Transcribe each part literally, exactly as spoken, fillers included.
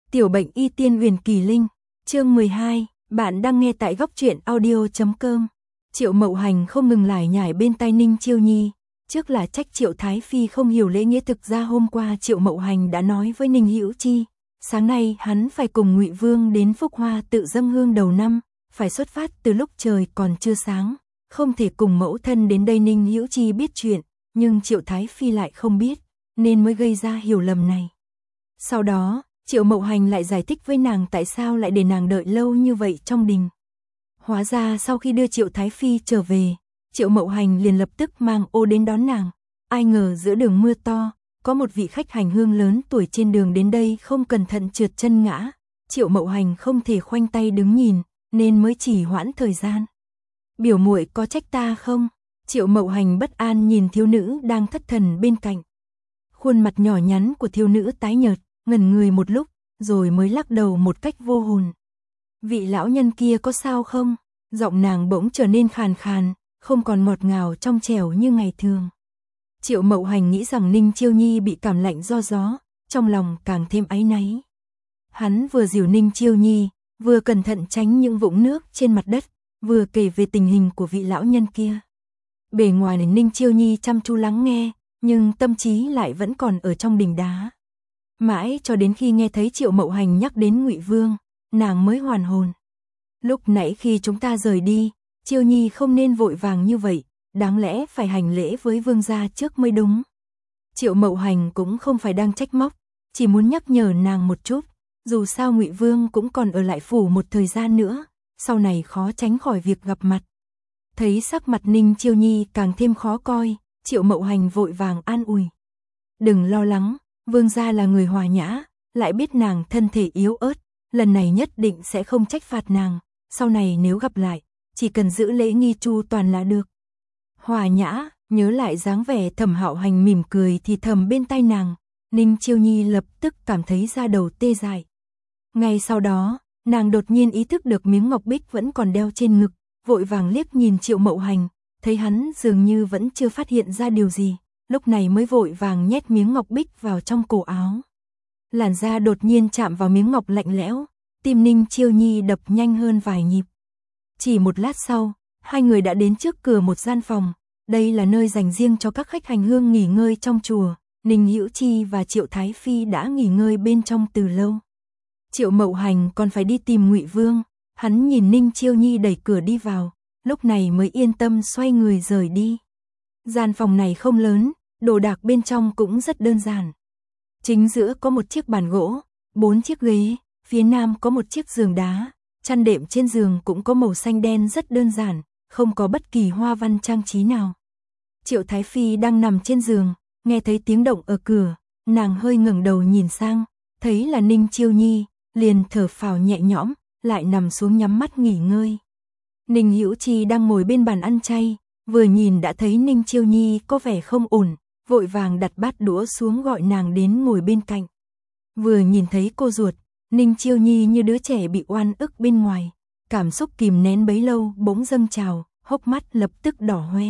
Tiểu bệnh y tiên huyền kỳ linh, chương mười hai, bạn đang nghe tại góc truyện audio chấm com. Triệu Mậu Hành không ngừng lải nhải bên tai Ninh Chiêu Nhi, trước là trách Triệu Thái Phi không hiểu lễ nghĩa, thực ra hôm qua Triệu Mậu Hành đã nói với Ninh Hữu Chi, sáng nay hắn phải cùng Ngụy Vương đến Phúc Hoa tự dâng hương đầu năm, phải xuất phát từ lúc trời còn chưa sáng, không thể cùng mẫu thân đến đây. Ninh Hữu Chi biết chuyện, nhưng Triệu Thái Phi lại không biết, nên mới gây ra hiểu lầm này. Sau đó, Triệu Mậu Hành lại giải thích với nàng tại sao lại để nàng đợi lâu như vậy trong đình. Hóa ra sau khi đưa Triệu Thái Phi trở về, Triệu Mậu Hành liền lập tức mang ô đến đón nàng. Ai ngờ giữa đường mưa to, có một vị khách hành hương lớn tuổi trên đường đến đây không cẩn thận trượt chân ngã. Triệu Mậu Hành không thể khoanh tay đứng nhìn, nên mới chỉ hoãn thời gian. Biểu muội có trách ta không? Triệu Mậu Hành bất an nhìn thiếu nữ đang thất thần bên cạnh. Khuôn mặt nhỏ nhắn của thiếu nữ tái nhợt, ngẩn người một lúc, rồi mới lắc đầu một cách vô hồn. Vị lão nhân kia có sao không? Giọng nàng bỗng trở nên khàn khàn, không còn ngọt ngào trong trẻo như ngày thường. Triệu Mậu Hành nghĩ rằng Ninh Chiêu Nhi bị cảm lạnh do gió, trong lòng càng thêm áy náy. Hắn vừa dìu Ninh Chiêu Nhi, vừa cẩn thận tránh những vũng nước trên mặt đất, vừa kể về tình hình của vị lão nhân kia. Bề ngoài này Ninh Chiêu Nhi chăm chú lắng nghe, nhưng tâm trí lại vẫn còn ở trong đình đá. Mãi cho đến khi nghe thấy Triệu Mậu Hành nhắc đến Ngụy Vương, nàng mới hoàn hồn. Lúc nãy khi chúng ta rời đi, Chiêu Nhi không nên vội vàng như vậy, đáng lẽ phải hành lễ với vương gia trước mới đúng. Triệu Mậu Hành cũng không phải đang trách móc, chỉ muốn nhắc nhở nàng một chút, dù sao Ngụy Vương cũng còn ở lại phủ một thời gian nữa, sau này khó tránh khỏi việc gặp mặt. Thấy sắc mặt Ninh Chiêu Nhi càng thêm khó coi, Triệu Mậu Hành vội vàng an ủi. Đừng lo lắng, vương gia là người hòa nhã, lại biết nàng thân thể yếu ớt, lần này nhất định sẽ không trách phạt nàng, sau này nếu gặp lại, chỉ cần giữ lễ nghi chu toàn là được. Hòa nhã, nhớ lại dáng vẻ Thẩm Hạo Hành mỉm cười thì thầm bên tai nàng, Ninh Chiêu Nhi lập tức cảm thấy da đầu tê dại. Ngay sau đó, nàng đột nhiên ý thức được miếng ngọc bích vẫn còn đeo trên ngực, vội vàng liếc nhìn Triệu Mậu Hành, thấy hắn dường như vẫn chưa phát hiện ra điều gì, lúc này mới vội vàng nhét miếng ngọc bích vào trong cổ áo. Làn da đột nhiên chạm vào miếng ngọc lạnh lẽo, tim Ninh Chiêu Nhi đập nhanh hơn vài nhịp. Chỉ một lát sau, hai người đã đến trước cửa một gian phòng, đây là nơi dành riêng cho các khách hành hương nghỉ ngơi trong chùa. Ninh Hữu Chi và Triệu Thái Phi đã nghỉ ngơi bên trong từ lâu. Triệu Mậu Hành còn phải đi tìm Ngụy Vương, hắn nhìn Ninh Chiêu Nhi đẩy cửa đi vào, lúc này mới yên tâm xoay người rời đi. Gian phòng này không lớn, đồ đạc bên trong cũng rất đơn giản. Chính giữa có một chiếc bàn gỗ, bốn chiếc ghế, phía nam có một chiếc giường đá, chăn đệm trên giường cũng có màu xanh đen rất đơn giản, không có bất kỳ hoa văn trang trí nào. Triệu Thái Phi đang nằm trên giường, nghe thấy tiếng động ở cửa, nàng hơi ngẩng đầu nhìn sang, thấy là Ninh Chiêu Nhi, liền thở phào nhẹ nhõm, lại nằm xuống nhắm mắt nghỉ ngơi. Ninh Hữu Chi đang ngồi bên bàn ăn chay, vừa nhìn đã thấy Ninh Chiêu Nhi có vẻ không ổn, vội vàng đặt bát đũa xuống gọi nàng đến ngồi bên cạnh. Vừa nhìn thấy cô ruột, Ninh Chiêu Nhi như đứa trẻ bị oan ức bên ngoài, cảm xúc kìm nén bấy lâu bỗng dâng trào, hốc mắt lập tức đỏ hoe.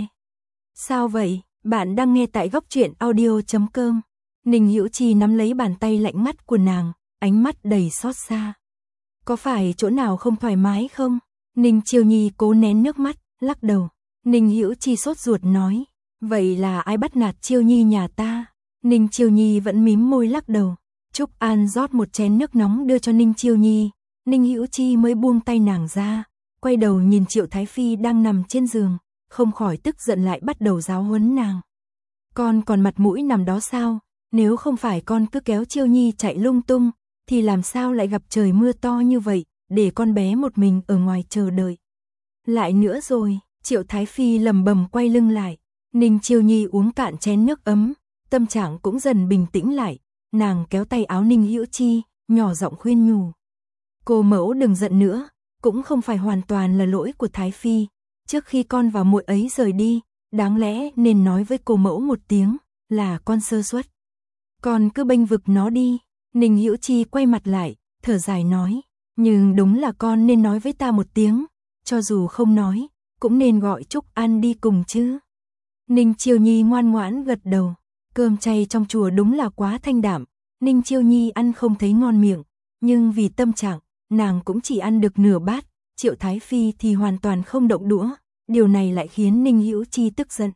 Sao vậy? Bạn đang nghe tại góc truyện audio chấm com. Ninh Hữu Chi nắm lấy bàn tay lạnh ngắt của nàng, ánh mắt đầy xót xa. Có phải chỗ nào không thoải mái không? Ninh Chiêu Nhi cố nén nước mắt, lắc đầu. Ninh Hữu Chi sốt ruột nói, vậy là ai bắt nạt Chiêu Nhi nhà ta? Ninh Chiêu Nhi vẫn mím môi lắc đầu. Trúc An rót một chén nước nóng đưa cho Ninh Chiêu Nhi, Ninh Hữu Chi mới buông tay nàng ra, quay đầu nhìn Triệu Thái Phi đang nằm trên giường, không khỏi tức giận lại bắt đầu giáo huấn nàng. Con còn mặt mũi nằm đó sao? Nếu không phải con cứ kéo Chiêu Nhi chạy lung tung, thì làm sao lại gặp trời mưa to như vậy, để con bé một mình ở ngoài chờ đợi. Lại nữa rồi, Triệu Thái Phi lầm bầm quay lưng lại, Ninh Chiêu Nhi uống cạn chén nước ấm, tâm trạng cũng dần bình tĩnh lại, nàng kéo tay áo Ninh Hữu Chi, nhỏ giọng khuyên nhủ. Cô mẫu đừng giận nữa, cũng không phải hoàn toàn là lỗi của Thái Phi, trước khi con và muội ấy rời đi, đáng lẽ nên nói với cô mẫu một tiếng, là con sơ suất. Con cứ bênh vực nó đi. Ninh Hữu Chi quay mặt lại, thở dài nói, nhưng đúng là con nên nói với ta một tiếng, cho dù không nói, cũng nên gọi Trúc An đi cùng chứ. Ninh Chiêu Nhi ngoan ngoãn gật đầu, cơm chay trong chùa đúng là quá thanh đạm, Ninh Chiêu Nhi ăn không thấy ngon miệng, nhưng vì tâm trạng, nàng cũng chỉ ăn được nửa bát, Triệu Thái Phi thì hoàn toàn không động đũa, điều này lại khiến Ninh Hữu Chi tức giận.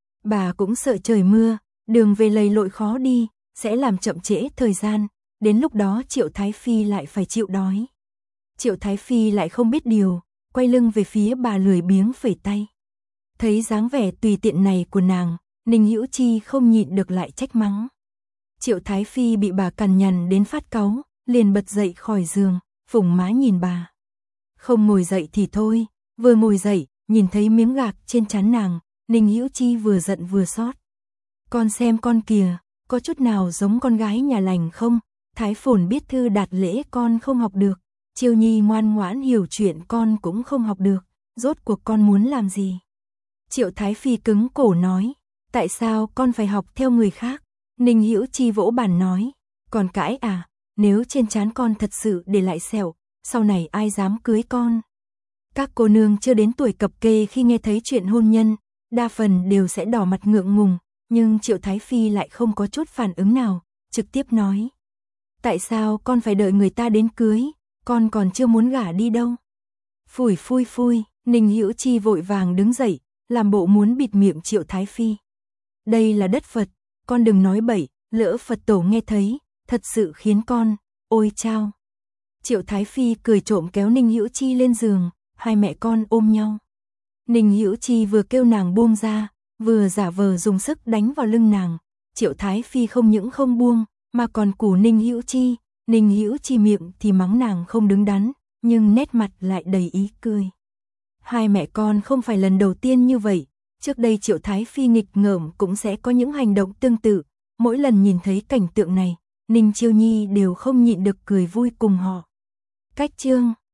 Bà cũng sợ trời mưa, đường về lầy lội khó đi, sẽ làm chậm trễ thời gian, đến lúc đó Triệu Thái Phi lại phải chịu đói. Triệu Thái Phi lại không biết điều, quay lưng về phía bà lười biếng phẩy tay. Thấy dáng vẻ tùy tiện này của nàng, Ninh Hữu Chi không nhịn được lại trách mắng. Triệu Thái Phi bị bà cằn nhằn đến phát cáu, liền bật dậy khỏi giường, phủng má nhìn bà. Không ngồi dậy thì thôi, vừa ngồi dậy, nhìn thấy miếng gạc trên trán nàng, Ninh Hữu Chi vừa giận vừa xót. Con xem con kìa, có chút nào giống con gái nhà lành không? Thái Phồn biết thư đạt lễ con không học được, Chiêu Nhi ngoan ngoãn hiểu chuyện con cũng không học được, rốt cuộc con muốn làm gì? Triệu Thái Phi cứng cổ nói, tại sao con phải học theo người khác? Ninh Hữu Chi vỗ bàn nói, còn cãi à, nếu trên trán con thật sự để lại sẹo, sau này ai dám cưới con? Các cô nương chưa đến tuổi cập kê khi nghe thấy chuyện hôn nhân, đa phần đều sẽ đỏ mặt ngượng ngùng, nhưng Triệu Thái Phi lại không có chút phản ứng nào, trực tiếp nói. Tại sao con phải đợi người ta đến cưới, con còn chưa muốn gả đi đâu? Phủi phui phui, Ninh Hữu Chi vội vàng đứng dậy, làm bộ muốn bịt miệng Triệu Thái Phi. Đây là đất Phật, con đừng nói bậy, lỡ Phật tổ nghe thấy, thật sự khiến con, ôi chao. Triệu Thái Phi cười trộm kéo Ninh Hữu Chi lên giường, hai mẹ con ôm nhau. Ninh Hữu Chi vừa kêu nàng buông ra, vừa giả vờ dùng sức đánh vào lưng nàng. Triệu Thái Phi không những không buông, mà còn củ Ninh Hữu Chi. Ninh Hữu Chi miệng thì mắng nàng không đứng đắn, nhưng nét mặt lại đầy ý cười. Hai mẹ con không phải lần đầu tiên như vậy, trước đây Triệu Thái Phi nghịch ngợm cũng sẽ có những hành động tương tự. Mỗi lần nhìn thấy cảnh tượng này, Ninh Chiêu Nhi đều không nhịn được cười vui cùng họ. Cách chương